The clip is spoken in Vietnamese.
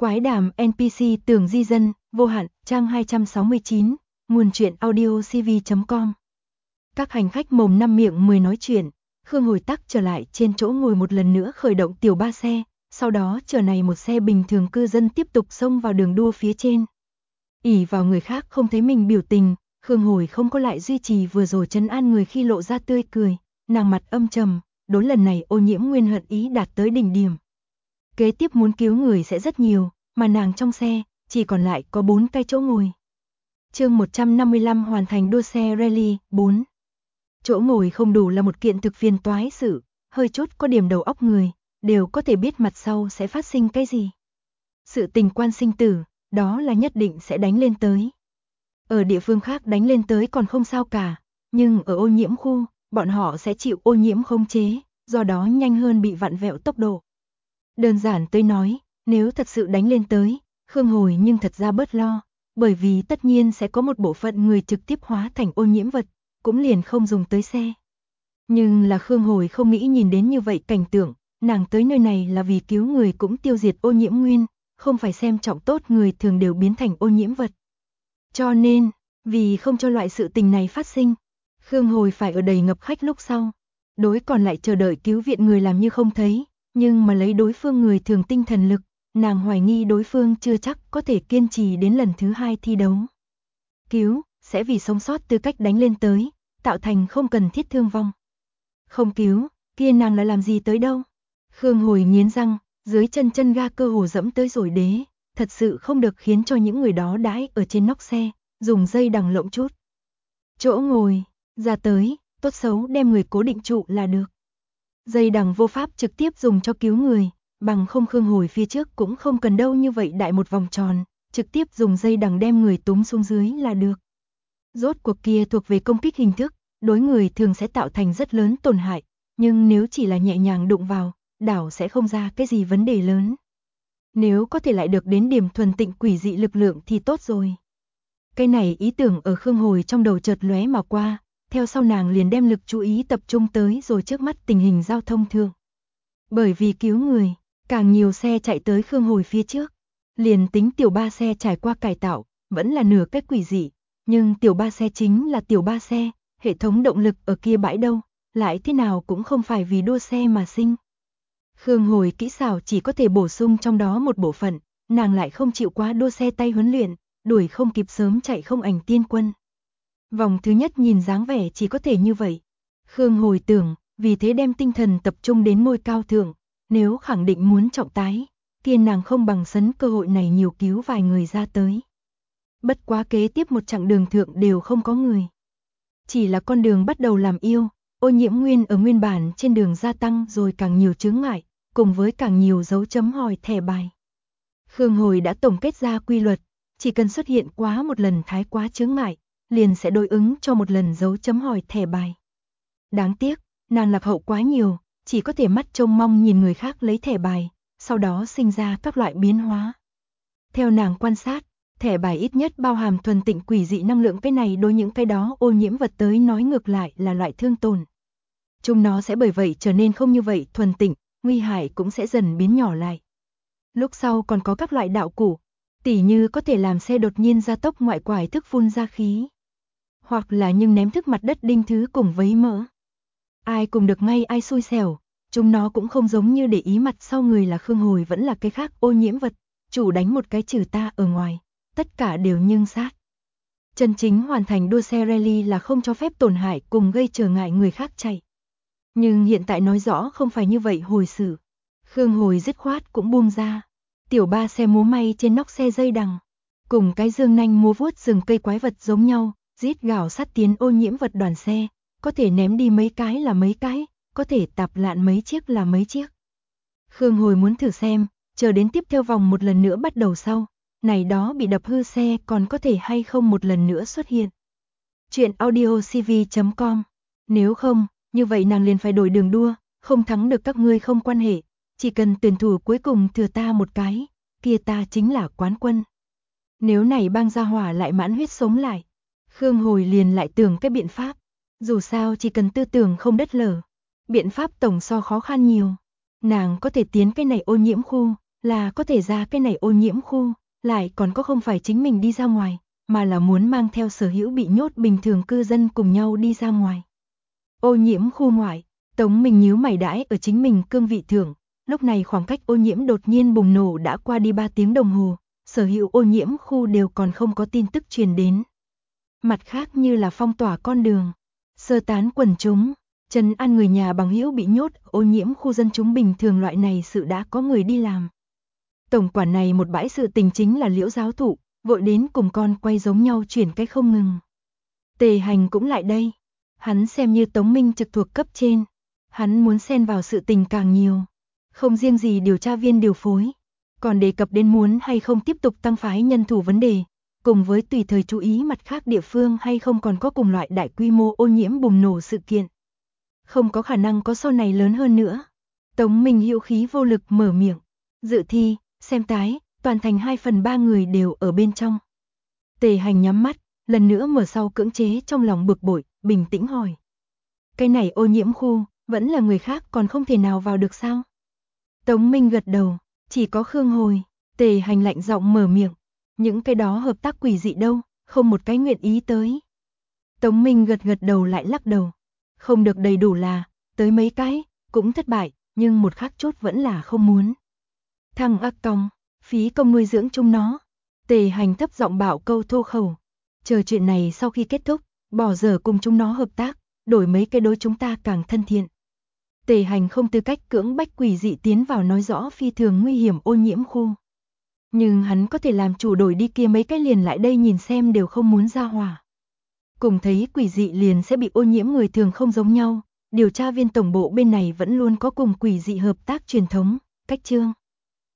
Quái đàm NPC tưởng di dân, vô hạn, trang 269, nguồn truyện audio cv.com. Các hành khách mồm năm miệng mười nói chuyện, Khương Hồi tắc trở lại trên chỗ ngồi một lần nữa khởi động tiểu ba xe, sau đó chờ này một xe bình thường cư dân tiếp tục xông vào đường đua phía trên. Ỷ vào người khác không thấy mình biểu tình, Khương Hồi không có lại duy trì vừa rồi trấn an người khi lộ ra tươi cười, nàng mặt âm trầm, đốn lần này Ô Nhiễm Nguyên hận ý đạt tới đỉnh điểm. Kế tiếp muốn cứu người sẽ rất nhiều, mà nàng trong xe, chỉ còn lại có 4 cái chỗ ngồi. Chương 155 hoàn thành đua xe rally, 4. Chỗ ngồi không đủ là một kiện thực phiền toái sự, hơi chút có điểm đầu óc người, đều có thể biết mặt sau sẽ phát sinh cái gì. Sự tình quan sinh tử, đó là nhất định sẽ đánh lên tới. Ở địa phương khác đánh lên tới còn không sao cả, nhưng ở ô nhiễm khu, bọn họ sẽ chịu ô nhiễm khống chế, do đó nhanh hơn bị vặn vẹo tốc độ. Đơn giản tới nói, nếu thật sự đánh lên tới, Khương Hồi nhưng thật ra bớt lo, bởi vì tất nhiên sẽ có một bộ phận người trực tiếp hóa thành ô nhiễm vật, cũng liền không dùng tới xe. Nhưng là Khương Hồi không nghĩ nhìn đến như vậy cảnh tượng, nàng tới nơi này là vì cứu người cũng tiêu diệt ô nhiễm nguyên, không phải xem trọng tốt người thường đều biến thành ô nhiễm vật. Cho nên, vì không cho loại sự tình này phát sinh, Khương Hồi phải ở đầy ngập khách lúc sau. Đối còn lại chờ đợi cứu viện người làm như không thấy, nhưng mà lấy đối phương người thường tinh thần lực, nàng hoài nghi đối phương chưa chắc có thể kiên trì đến lần thứ 2 thi đấu. Cứu, sẽ vì sống sót tư cách đánh lên tới, tạo thành không cần thiết thương vong. Không cứu, kia nàng lại làm gì tới đâu. Khương Hồi nghiến răng, dưới chân ga cơ hồ dẫm tới rồi đế, thật sự không được khiến cho những người đó đãi ở trên nóc xe, dùng dây đằng lộng chút. Chỗ ngồi, ra tới, tốt xấu đem người cố định trụ là được. Dây đằng vô pháp trực tiếp dùng cho cứu người, bằng không Khương Hồi phía trước cũng không cần đâu như vậy đại một vòng tròn, trực tiếp dùng dây đằng đem người túm xuống dưới là được. Rốt cuộc kia thuộc về công kích hình thức, đối người thường sẽ tạo thành rất lớn tổn hại, nhưng nếu chỉ là nhẹ nhàng đụng vào, đảo sẽ không ra cái gì vấn đề lớn. Nếu có thể lại được đến điểm thuần tịnh quỷ dị lực lượng thì tốt rồi. Cái này ý tưởng ở Khương Hồi trong đầu chợt lóe mà qua, theo sau nàng liền đem lực chú ý tập trung tới rồi trước mắt tình hình giao thông thượng. Bởi vì cứu người, càng nhiều xe chạy tới Khương Hồi phía trước, liền tính tiểu ba xe trải qua cải tạo, vẫn là nửa cái quỷ dị, nhưng tiểu ba xe chính là tiểu ba xe, hệ thống động lực ở kia bãi đâu, lại thế nào cũng không phải vì đua xe mà sinh. Khương Hồi kỹ xảo chỉ có thể bổ sung trong đó một bộ phận, nàng lại không chịu quá đua xe tay huấn luyện, đuổi không kịp sớm chạy không ảnh tiên quân. Vòng thứ nhất nhìn dáng vẻ chỉ có thể như vậy. Khương Hồi tưởng, vì thế đem tinh thần tập trung đến ngôi cao thượng, nếu khẳng định muốn trọng tái, kia nàng không bằng sấn cơ hội này nhiều cứu vài người ra tới. Bất quá kế tiếp một chặng đường thượng đều không có người. Chỉ là con đường bắt đầu làm yêu, ô nhiễm nguyên ở nguyên bản trên đường gia tăng rồi càng nhiều chướng ngại, cùng với càng nhiều dấu chấm hỏi thẻ bài. Khương Hồi đã tổng kết ra quy luật, chỉ cần xuất hiện quá một lần thái quá chướng ngại, liền sẽ đối ứng cho một lần dấu chấm hỏi thẻ bài. Đáng tiếc, nàng lạc hậu quá nhiều, chỉ có thể mắt trông mong nhìn người khác lấy thẻ bài, sau đó sinh ra các loại biến hóa. Theo nàng quan sát, thẻ bài ít nhất bao hàm thuần tịnh quỷ dị năng lượng, cái này đối những cái đó ô nhiễm vật tới nói ngược lại là loại thương tổn. Chúng nó sẽ bởi vậy trở nên không như vậy thuần tịnh, nguy hại cũng sẽ dần biến nhỏ lại. Lúc sau còn có các loại đạo cụ, tỉ như có thể làm xe đột nhiên gia tốc ngoại quải thức phun ra khí. Hoặc là nhưng ném thức mặt đất đinh thứ cùng vấy mỡ. Ai cùng được ngay ai xui xẻo, chúng nó cũng không giống như để ý mặt sau người là Khương Hồi vẫn là cái khác ô nhiễm vật, chủ đánh một cái trừ ta ở ngoài, tất cả đều nhưng sát. Chân chính hoàn thành đua xe rally là không cho phép tổn hại cùng gây trở ngại người khác chạy. Nhưng hiện tại nói rõ không phải như vậy hồi xử. Khương Hồi dứt khoát cũng buông ra. Tiểu ba xe múa may trên nóc xe dây đằng, cùng cái dương nanh múa vuốt rừng cây quái vật giống nhau, rít gào sát tiến ô nhiễm vật đoàn xe, có thể ném đi mấy cái là mấy cái, có thể tạp lạn mấy chiếc là mấy chiếc. Khương Hồi muốn thử xem, chờ đến tiếp theo vòng một lần nữa bắt đầu sau, này đó bị đập hư xe còn có thể hay không một lần nữa xuất hiện. Chuyện audio cv.com. Nếu không, như vậy nàng liền phải đổi đường đua, không thắng được các ngươi không quan hệ, chỉ cần tuyển thủ cuối cùng thừa ta một cái, kia ta chính là quán quân. Nếu này bang gia hỏa lại mãn huyết sống lại, Khương Hồi liền lại tưởng cái biện pháp, dù sao chỉ cần tư tưởng không đất lở, biện pháp tổng so khó khăn nhiều. Nàng có thể tiến cái này ô nhiễm khu, là có thể ra cái này ô nhiễm khu, lại còn có không phải chính mình đi ra ngoài, mà là muốn mang theo sở hữu bị nhốt bình thường cư dân cùng nhau đi ra ngoài. Ô nhiễm khu ngoại, Tống Minh nhíu mày đãi ở chính mình cương vị thưởng, lúc này khoảng cách ô nhiễm đột nhiên bùng nổ đã qua đi 3 tiếng đồng hồ, sở hữu ô nhiễm khu đều còn không có tin tức truyền đến. Mặt khác như là phong tỏa con đường, sơ tán quần chúng, trấn an người nhà bằng hữu bị nhốt ô nhiễm khu dân chúng bình thường loại này sự đã có người đi làm. Tổng quản này một bãi sự tình chính là Liễu giáo thụ, vội đến cùng con quay giống nhau chuyển cái không ngừng. Tề Hành cũng lại đây, hắn xem như Tống Minh trực thuộc cấp trên, hắn muốn xen vào sự tình càng nhiều, không riêng gì điều tra viên điều phối, còn đề cập đến muốn hay không tiếp tục tăng phái nhân thủ vấn đề, cùng với tùy thời chú ý mặt khác địa phương hay không còn có cùng loại đại quy mô ô nhiễm bùng nổ sự kiện. Không có khả năng có sau này lớn hơn nữa. Tống Minh hữu khí vô lực mở miệng, dự thi, xem tái, toàn thành 2/3 người đều ở bên trong. Tề Hành nhắm mắt, lần nữa mở sau cưỡng chế trong lòng bực bội, bình tĩnh hỏi. Cái này ô nhiễm khu, vẫn là người khác còn không thể nào vào được sao? Tống Minh gật đầu, chỉ có Khương Hồi. Tề Hành lạnh giọng mở miệng, những cái đó hợp tác quỷ dị đâu, không một cái nguyện ý tới. Tống Minh gật đầu lại lắc đầu, không được đầy đủ là, tới mấy cái, cũng thất bại, nhưng một khắc chốt vẫn là không muốn. Thằng ác tòng, phí công nuôi dưỡng chúng nó. Tề Hành thấp giọng bảo câu thô khẩu, chờ chuyện này sau khi kết thúc, bỏ dở cùng chúng nó hợp tác, đổi mấy cái đối chúng ta càng thân thiện. Tề Hành không tư cách cưỡng bách quỷ dị tiến vào nói rõ phi thường nguy hiểm ô nhiễm khu. Nhưng hắn có thể làm chủ đổi đi kia mấy cái liền lại đây nhìn xem đều không muốn ra hỏa. Cùng thấy quỷ dị liền sẽ bị ô nhiễm người thường không giống nhau, điều tra viên tổng bộ bên này vẫn luôn có cùng quỷ dị hợp tác truyền thống, cách chương.